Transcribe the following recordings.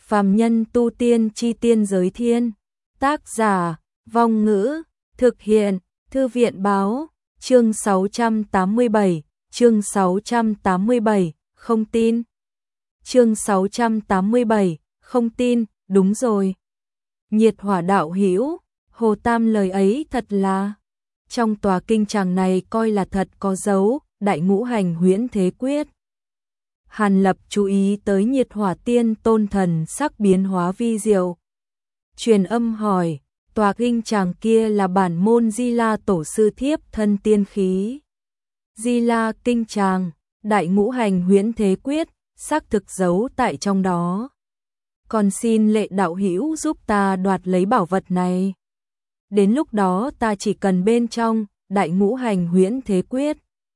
Phàm nhân tu tiên chi tiên giới thiên. Tác giả, Vong Ngữ, thực hiện, Thư viện báo, chương 687, chương 687, không tin. Chương 687, không tin, đúng rồi. Nhiệt Hỏa đạo hữu, Hồ Tam lời ấy thật là. Trong tòa kinh tràng này coi là thật có dấu, Đại Ngũ Hành Huyễn Thế Quyết. Hàn Lập chú ý tới Nhiệt Hỏa tiên tôn thần sắc biến hóa vi diệu. Truyền âm hỏi, tòa kinh tràng kia là bản môn Di La tổ sư thiếp thân tiên khí. Di La kinh tràng, Đại Ngũ Hành Huyễn Thế Quyết, xác thực giấu tại trong đó. Còn xin Lệ đạo hữu giúp ta đoạt lấy bảo vật này. Đến lúc đó ta chỉ cần bên trong Đại Ngũ Hành Huyễn Thế Quyết.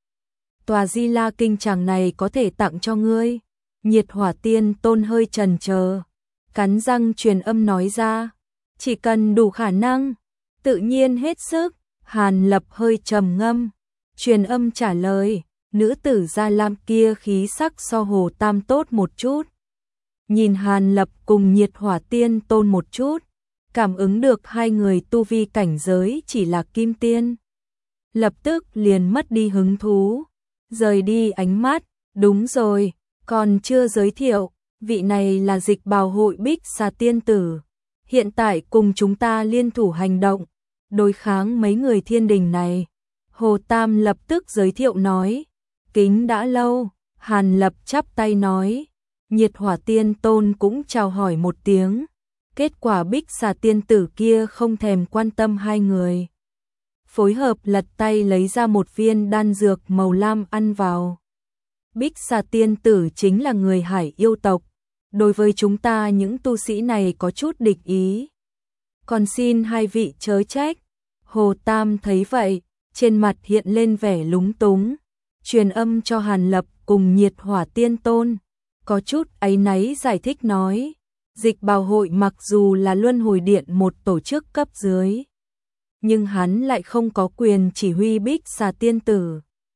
Tòa Di La kinh tràng này có thể tặng cho ngươi. Nhiệt Hỏa tiên tôn hơi chần chờ, cắn răng truyền âm nói ra, chỉ cần đủ khả năng, tự nhiên hết sức. Hàn Lập hơi trầm ngâm, truyền âm trả lời, nữ tử Da Lam kia khí sắc so Hồ Tam tốt một chút. Nhìn Hàn Lập cùng Nhiệt Hỏa tiên tôn một chút, cảm ứng được hai người tu vi cảnh giới chỉ là kim tiên. Lập tức liền mất đi hứng thú, rời đi ánh mắt. Đúng rồi, còn chưa giới thiệu, vị này là Dịch Bào hội Bích Xà tiên tử. Hiện tại cùng chúng ta liên thủ hành động, đối kháng mấy người thiên đình này. Hồ Tam lập tức giới thiệu nói, kính đã lâu. Hàn Lập chắp tay nói, Nhiệt Hỏa tiên tôn cũng chào hỏi một tiếng. Kết quả Bích Xà tiên tử kia không thèm quan tâm hai người, phối hợp lật tay lấy ra một viên đan dược màu lam ăn vào. Bích Xà tiên tử chính là người Hải yêu tộc, đối với chúng ta những tu sĩ này có chút địch ý. Còn xin hai vị chớ trách. Hồ Tam thấy vậy, trên mặt hiện lên vẻ lúng túng, truyền âm cho Hàn Lập cùng Nhiệt Hỏa tiên tôn, có chút áy náy giải thích nói, Dịch Bào hội mặc dù là Luân Hồi Điện một tổ chức cấp dưới, nhưng hắn lại không có quyền chỉ huy Bích Xà tiên tử,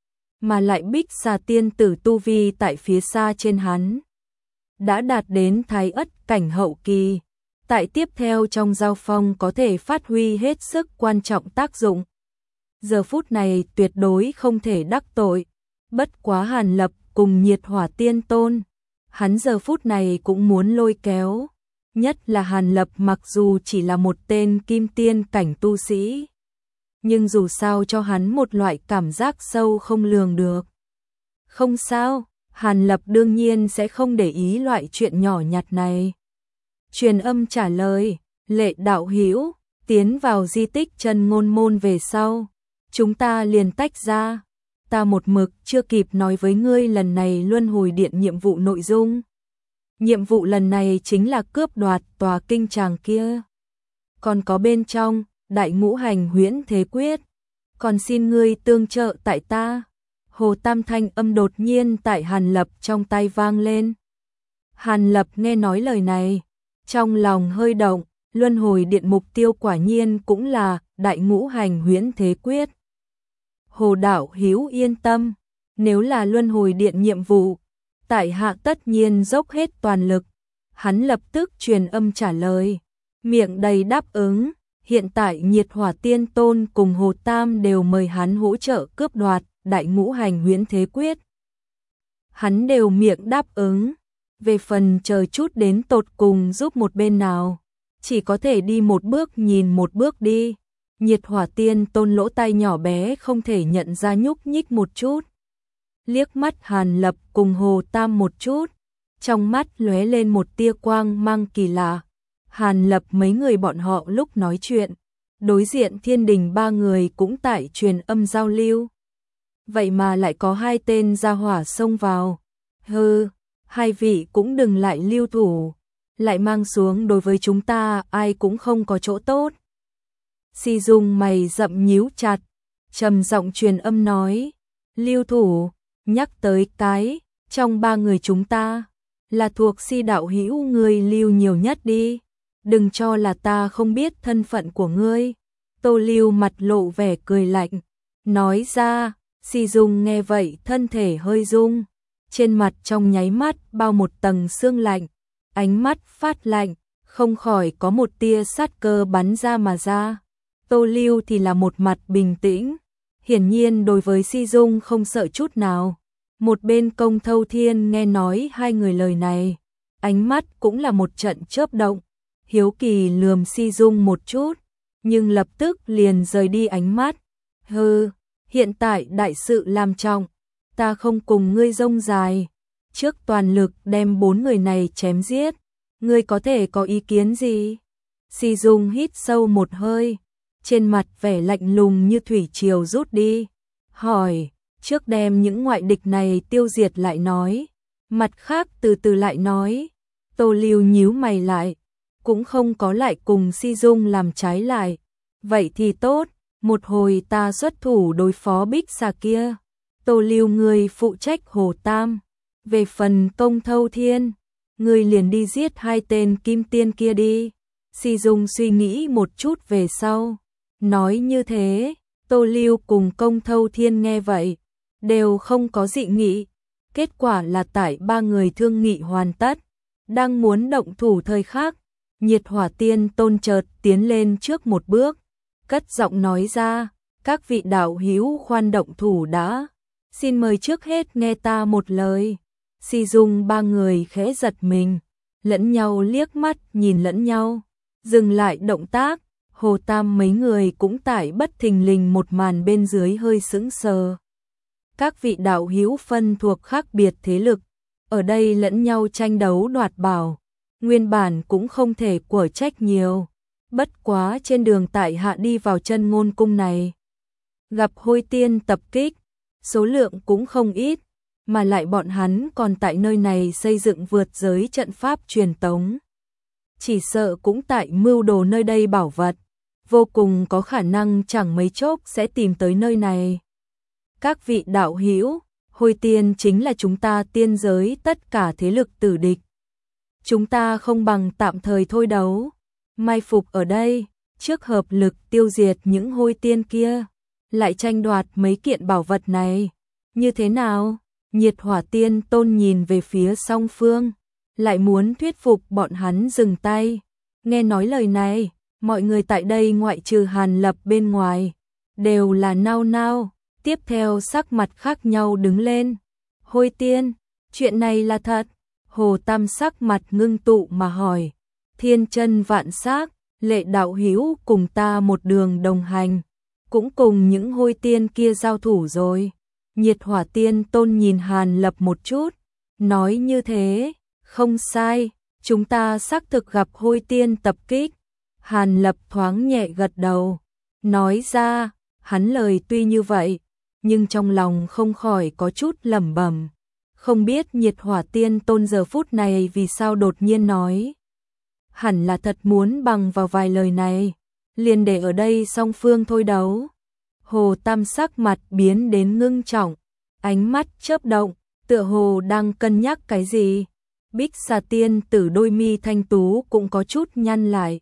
mà lại Bích Xà tiên tử tu vi tại phía xa trên hắn, đã đạt đến Thái Ất cảnh hậu kỳ, tại tiếp theo trong giao phong có thể phát huy hết sức quan trọng tác dụng. Giờ phút này tuyệt đối không thể đắc tội. Bất quá Hàn Lập cùng Nhiệt Hỏa tiên tôn, hắn giờ phút này cũng muốn lôi kéo. Nhất là Hàn Lập mặc dù chỉ là một tên kim tiên cảnh tu sĩ, nhưng dù sao cho hắn một loại cảm giác sâu không lường được. Không sao, Hàn Lập đương nhiên sẽ không để ý loại chuyện nhỏ nhặt này. Truyền âm trả lời, Lệ đạo hữu, tiến vào di tích Chân Ngôn môn về sau, chúng ta liền tách ra. Ta một mực chưa kịp nói với ngươi lần này Luân Hồi Điện nhiệm vụ nội dung. Nhiệm vụ lần này chính là cướp đoạt tòa kinh tràng kia. Còn có bên trong, Đại Ngũ Hành Huyễn Thế Quyết. Còn xin ngươi tương trợ tại ta. Hồ Tam thanh âm đột nhiên tại Hàn Lập trong tay vang lên. Hàn Lập nghe nói lời này, trong lòng hơi động, Luân Hồi Điện mục tiêu quả nhiên cũng là Đại Ngũ Hành Huyễn Thế Quyết. Hồ đạo hữu yên tâm, nếu là Luân Hồi Điện nhiệm vụ, tại hạ tất nhiên dốc hết toàn lực. Hắn lập tức truyền âm trả lời, miệng đầy đáp ứng. Hiện tại Nhiệt Hỏa tiên tôn cùng Hồ Tam đều mời hắn hỗ trợ cướp đoạt Đại Ngũ Hành Huyễn Thế Quyết. Hắn đều miệng đáp ứng. Về phần chờ chút đến tột cùng giúp một bên nào, chỉ có thể đi một bước nhìn một bước đi. Nhiệt Hỏa tiên tôn lỗ tai nhỏ bé không thể nhận ra nhúc nhích một chút. Liếc mắt Hàn Lập cùng Hồ Tam một chút, trong mắt lóe lên một tia quang mang kỳ lạ. Hàn Lập mấy người bọn họ lúc nói chuyện, đối diện thiên đình ba người cũng tại truyền âm giao lưu. Vậy mà lại có hai tên gia hỏa xông vào. Hừ, hai vị cũng đừng lại lưu thủ, lại mang xuống đối với chúng ta ai cũng không có chỗ tốt. Si Dung mày rậm nhíu chặt, trầm giọng truyền âm nói, lưu thủ, nhắc tới cái, trong ba người chúng ta, là thuộc Si đạo hữu người lưu nhiều nhất đi, đừng cho là ta không biết thân phận của ngươi. Tô Lưu mặt lộ vẻ cười lạnh, nói ra. Si Dung nghe vậy thân thể hơi rung, trên mặt trong nháy mắt bao một tầng sương lạnh, ánh mắt phát lạnh, không khỏi có một tia sát cơ bắn ra mà ra. Tô Lưu thì là một mặt bình tĩnh, hiển nhiên đối với Si Dung không sợ chút nào. Một bên Công Thâu Thiên nghe nói hai người lời này, ánh mắt cũng là một trận chớp động, hiếu kỳ lườm Si Dung một chút, nhưng lập tức liền rời đi ánh mắt. Hừ, hiện tại đại sự làm trọng, ta không cùng ngươi rông dài, trước toàn lực đem 4 người này chém giết, ngươi có thể có ý kiến gì? Si Dung hít sâu một hơi, trên mặt vẻ lạnh lùng như thủy triều rút đi, hỏi, trước đem những ngoại địch này tiêu diệt lại nói, mặt khác từ từ lại nói. Tô Lưu nhíu mày lại, cũng không có lại cùng Si Dung làm trái lại. Vậy thì tốt, một hồi ta xuất thủ đối phó Bích Xà kia. Tô Lưu người phụ trách Hồ Tam. Về phần Công Thâu Thiên, người liền đi giết hai tên kim tiên kia đi. Si Dung suy nghĩ một chút về sau. Nói như thế, Tô Lưu cùng Công Thâu Thiên nghe vậy, đều không có dị nghị. Kết quả là tại ba người thương nghị hoàn tất, đang muốn động thủ thời khắc, Nhiệt Hỏa Tiên Tôn chợt tiến lên trước một bước, cất giọng nói ra, các vị đạo hữu khoan động thủ đã, xin mời trước hết nghe ta một lời. Si Dung ba người khẽ giật mình, lẫn nhau liếc mắt nhìn lẫn nhau, dừng lại động tác. Hồ Tam mấy người cũng tại bất thình lình một màn bên dưới hơi sững sờ. Các vị đạo hữu phân thuộc khác biệt thế lực, ở đây lẫn nhau tranh đấu đoạt bảo, nguyên bản cũng không thể của trách nhiều. Bất quá trên đường tại hạ đi vào Chân Ngôn Cung này, gặp Hôi Tiên tập kích, số lượng cũng không ít, mà lại bọn hắn còn tại nơi này xây dựng vượt giới trận pháp truyền tống. Chỉ sợ cũng tại mưu đồ nơi đây bảo vật, vô cùng có khả năng chẳng mấy chốc sẽ tìm tới nơi này. Các vị đạo hữu, Hôi Tiên chính là chúng ta tiên giới tất cả thế lực tử địch. Chúng ta không bằng tạm thời thôi đấu, mai phục ở đây, trước hợp lực tiêu diệt những Hôi Tiên kia, lại tranh đoạt mấy kiện bảo vật này. Như thế nào? Nhiệt Hỏa Tiên Tôn nhìn về phía song phương, lại muốn thuyết phục bọn hắn dừng tay. Nghe nói lời này, mọi người tại đây ngoại trừ Hàn Lập bên ngoài, đều là nao nao, tiếp theo sắc mặt khác nhau đứng lên. Hôi Tiên, chuyện này là thật? Hồ Tam sắc mặt ngưng tụ mà hỏi. Thiên chân vạn sắc, Lệ đạo hữu cùng ta một đường đồng hành, cũng cùng những Hôi Tiên kia giao thủ rồi. Nhiệt Hỏa Tiên Tôn nhìn Hàn Lập một chút, nói như thế, không sai, chúng ta xác thực gặp Hôi Tiên tập kích. Hàn Lập thoáng nhẹ gật đầu, nói ra, hắn lời tuy như vậy, nhưng trong lòng không khỏi có chút lẩm bẩm, không biết Nhiệt Hỏa Tiên Tôn giờ phút này vì sao đột nhiên nói. Hẳn là thật muốn bằng vào vài lời này, liền để ở đây song phương thôi đấu. Hồ Tam sắc mặt biến đến ngưng trọng, ánh mắt chớp động, tựa hồ đang cân nhắc cái gì. Bích Xà Tiên Tử đôi mi thanh tú cũng có chút nhăn lại.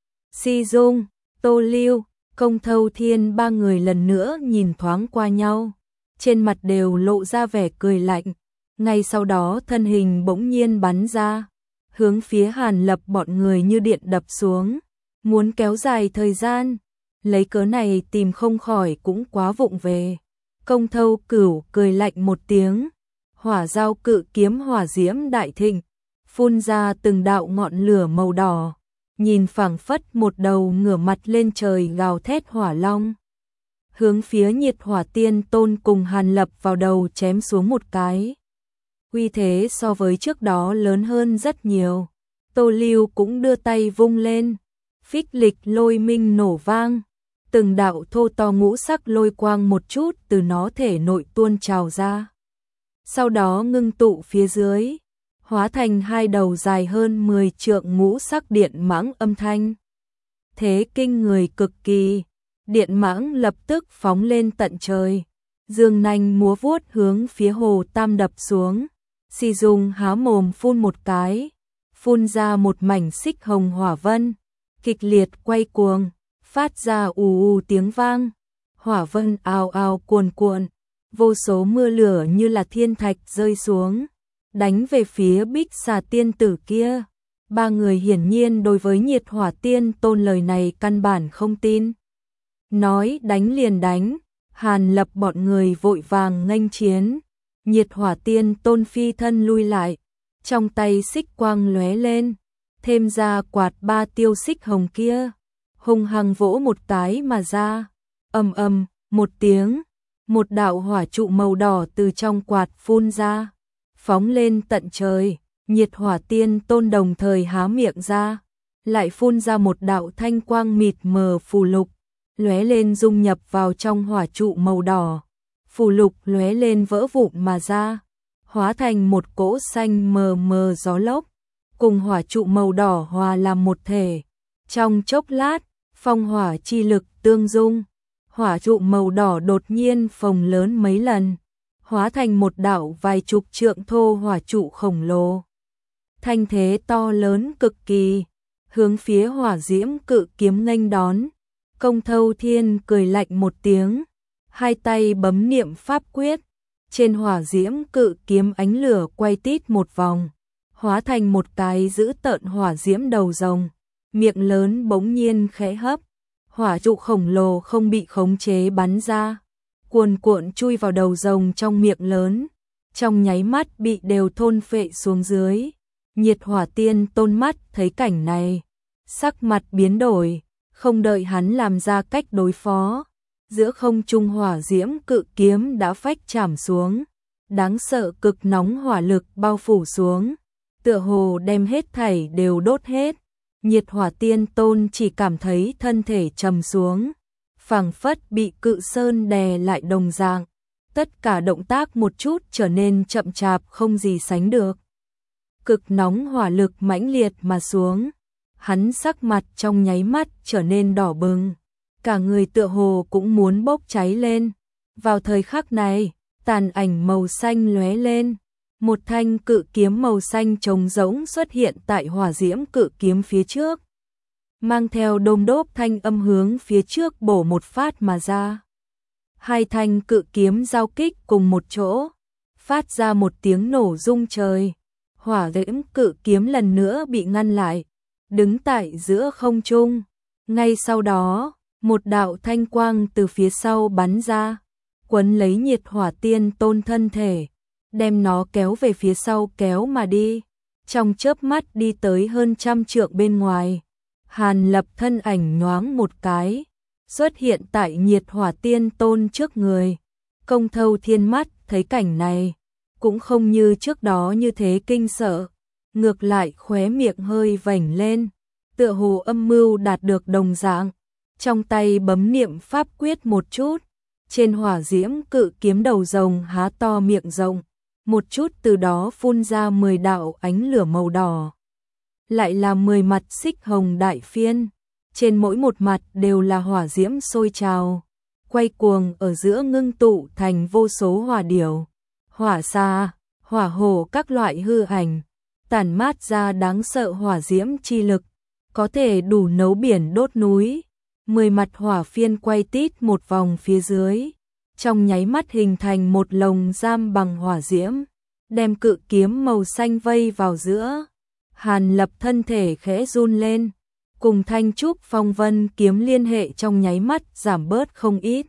Si Dung, Tô Lưu, Công Thâu Thiên ba người lần nữa nhìn thoáng qua nhau, trên mặt đều lộ ra vẻ cười lạnh. Ngay sau đó thân hình bỗng nhiên bắn ra, hướng phía Hàn Lập bọn người như điện đập xuống, muốn kéo dài thời gian. Lấy cớ này tìm không khỏi cũng quá vụng về. Công Thâu Cửu cười lạnh một tiếng, hỏa dao cự kiếm hỏa diễm đại thịnh, phun ra từng đạo ngọn lửa màu đỏ, nhìn phảng phất một đầu ngửa mặt lên trời gào thét hỏa long. Hướng phía Nhiệt Hỏa Tiên Tôn cùng Hàn Lập vào đầu chém xuống một cái. Uy thế so với trước đó lớn hơn rất nhiều. Tô Lưu cũng đưa tay vung lên, phích lịch lôi minh nổ vang. Từng đạo thô to ngũ sắc lôi quang một chút từ nó thể nội tuôn trào ra. Sau đó ngưng tụ phía dưới, hóa thành hai đầu dài hơn 10 trượng ngũ sắc điện mãng âm thanh. Thế kinh người cực kỳ, điện mãng lập tức phóng lên tận trời, dương nanh múa vuốt hướng phía Hồ Tam đập xuống. Si Dung há mồm phun một cái, phun ra một mảnh xích hồng hỏa vân, kịch liệt quay cuồng, phát ra ù ù tiếng vang. Hỏa vân ào ào cuồn cuộn, vô số mưa lửa như là thiên thạch rơi xuống, đánh về phía Bích Xà Tiên Tử kia. Ba người hiển nhiên đối với Nhiệt Hỏa Tiên Tôn lời này căn bản không tin. Nói đánh liền đánh, Hàn Lập bọn người vội vàng nghênh chiến. Nhiệt Hỏa Tiên Tôn phi thân lui lại, trong tay xích quang lóe lên, thêm ra quạt ba tiêu xích hồng kia, hung hăng vỗ một cái mà ra. Ầm ầm, một tiếng, một đạo hỏa trụ màu đỏ từ trong quạt phun ra, phóng lên tận trời. Nhiệt Hỏa Tiên Tôn đồng thời há miệng ra, lại phun ra một đạo thanh quang mịt mờ phù lục, lóe lên dung nhập vào trong hỏa trụ màu đỏ. Phù lục lóe lên vỡ vụn mà ra, hóa thành một cỗ xanh mờ mờ gió lốc, cùng hỏa trụ màu đỏ hòa làm một thể. Trong chốc lát, phong hỏa chi lực tương dung, hỏa trụ màu đỏ đột nhiên phồng lớn mấy lần, hóa thành một đạo vài chục trượng thô hỏa trụ khổng lồ. Thanh thế to lớn cực kỳ, hướng phía hỏa diễm cự kiếm nghênh đón. Công Thâu Thiên cười lạnh một tiếng, hai tay bấm niệm pháp quyết, trên hỏa diễm cự kiếm ánh lửa quay tít một vòng, hóa thành một cái dữ tợn hỏa diễm đầu rồng, miệng lớn bỗng nhiên khẽ hấp, hỏa trụ khổng lồ không bị khống chế bắn ra, cuồn cuộn chui vào đầu rồng trong miệng lớn, trong nháy mắt bị đều thôn phệ xuống dưới. Nhiệt Hỏa Tiên Tôn mắt thấy cảnh này, sắc mặt biến đổi, không đợi hắn làm ra cách đối phó, giữa không trung hỏa diễm cự kiếm đã phách chạm xuống, đáng sợ cực nóng hỏa lực bao phủ xuống, tựa hồ đem hết thảy đều đốt hết. Nhiệt Hỏa Tiên Tôn chỉ cảm thấy thân thể trầm xuống, phảng phất bị cự sơn đè lại đồng dạng, tất cả động tác một chút trở nên chậm chạp không gì sánh được. Cực nóng hỏa lực mãnh liệt mà xuống, hắn sắc mặt trong nháy mắt trở nên đỏ bừng, cả người tựa hồ cũng muốn bốc cháy lên. Vào thời khắc này, tàn ảnh màu xanh lóe lên, một thanh cự kiếm màu xanh trống rỗng xuất hiện tại hỏa diễm cự kiếm phía trước, mang theo đôm đốp thanh âm hướng phía trước bổ một phát mà ra. Hai thanh cự kiếm giao kích cùng một chỗ, phát ra một tiếng nổ rung trời. Hỏa diễm cự kiếm lần nữa bị ngăn lại, đứng tại giữa không trung. Ngay sau đó, một đạo thanh quang từ phía sau bắn ra, quấn lấy Nhiệt Hỏa Tiên Tôn thân thể, đem nó kéo về phía sau kéo mà đi. Trong chớp mắt đi tới hơn 100 trượng bên ngoài, Hàn Lập thân ảnh nhoáng một cái, xuất hiện tại Nhiệt Hỏa Tiên Tôn trước người. Công Thâu Thiên mắt thấy cảnh này, cũng không như trước đó như thế kinh sợ, ngược lại khóe miệng hơi vểnh lên, tựa hồ âm mưu đạt được đồng dạng, trong tay bấm niệm pháp quyết một chút, trên hỏa diễm cự kiếm đầu rồng há to miệng rộng, một chút từ đó phun ra 10 đạo ánh lửa màu đỏ, lại là 10 mặt xích hồng đại phiên, trên mỗi một mặt đều là hỏa diễm sôi trào, quay cuồng ở giữa ngưng tụ thành vô số hỏa điểu, hỏa xa, hỏa hổ các loại hư ảnh, tản mát ra đáng sợ hỏa diễm chi lực, có thể đủ nấu biển đốt núi. 10 mặt hỏa phiên quay tít một vòng phía dưới, trong nháy mắt hình thành một lồng giam bằng hỏa diễm, đem cự kiếm màu xanh vây vào giữa. Hàn Lập thân thể khẽ run lên, cùng Thanh Trúc Phong Vân kiếm liên hệ trong nháy mắt giảm bớt không ít.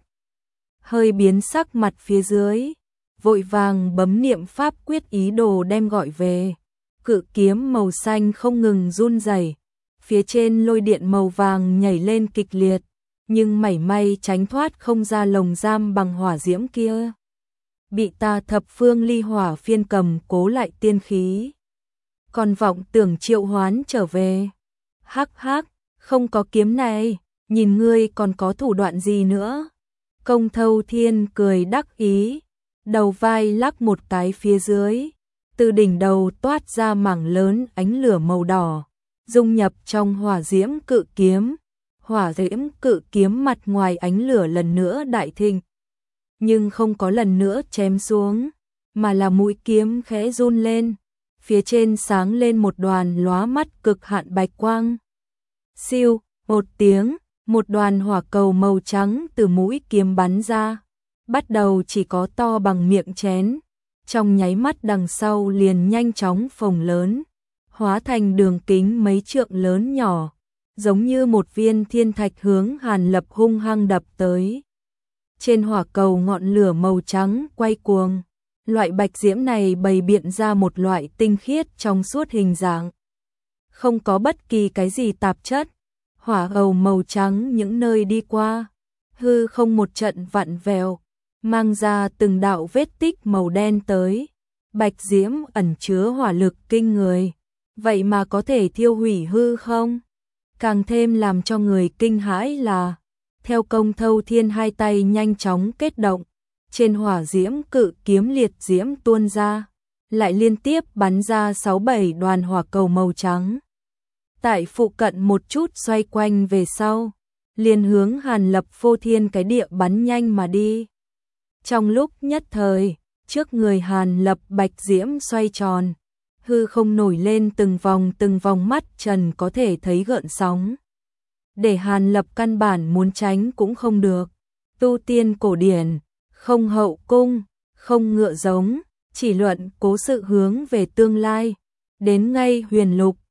Hơi biến sắc mặt phía dưới, vội vàng bấm niệm pháp quyết ý đồ đem gọi về. Cự kiếm màu xanh không ngừng run rẩy, phía trên lôi điện màu vàng nhảy lên kịch liệt, nhưng mảy may tránh thoát không ra lồng giam bằng hỏa diễm kia. Bị ta thập phương ly hỏa phiên cầm cố lại tiên khí, còn vọng tưởng triệu hoán trở về. Hắc hắc, không có kiếm này, nhìn ngươi còn có thủ đoạn gì nữa. Công Thâu Thiên cười đắc ý, đầu vai lắc một cái phía dưới, từ đỉnh đầu toát ra mảng lớn ánh lửa màu đỏ, dung nhập trong hỏa diễm cự kiếm. Hỏa diễm cự kiếm mặt ngoài ánh lửa lần nữa đại thịnh, nhưng không có lần nữa chém xuống, mà là mũi kiếm khẽ run lên, phía trên sáng lên một đoàn lóa mắt cực hạn bạch quang. Siêu, một tiếng, một đoàn hỏa cầu màu trắng từ mũi kiếm bắn ra, bắt đầu chỉ có to bằng miệng chén, trong nháy mắt đằng sau liền nhanh chóng phồng lớn, hóa thành đường kính mấy trượng lớn nhỏ, giống như một viên thiên thạch hướng Hàn Lập hung hăng đập tới. Trên hỏa cầu ngọn lửa màu trắng quay cuồng, loại bạch diễm này bày biện ra một loại tinh khiết trong suốt hình dạng. Không có bất kỳ cái gì tạp chất, hỏa cầu màu trắng những nơi đi qua, hư không một trận vặn vẹo, mang ra từng đạo vết tích màu đen tới. Bạch diễm ẩn chứa hỏa lực kinh người, vậy mà có thể thiêu hủy hư không? Càng thêm làm cho người kinh hãi là, theo công thâu thiên hai tay nhanh chóng kết động, trên hỏa diễm cự kiếm liệt diễm tuôn ra, lại liên tiếp bắn ra 6-7 đoàn hỏa cầu màu trắng. Tại phụ cận một chút xoay quanh về sau, liền hướng Hàn Lập phô thiên cái địa bắn nhanh mà đi. Trong lúc nhất thời, trước người Hàn Lập bạch diễm xoay tròn, hư không nổi lên từng vòng mắt trần có thể thấy gợn sóng. Để Hàn Lập căn bản muốn tránh cũng không được. Tu tiên cổ điển, không hậu cung, không ngựa giống, chỉ luận cố sự hướng về tương lai. Đến ngay huyền lục,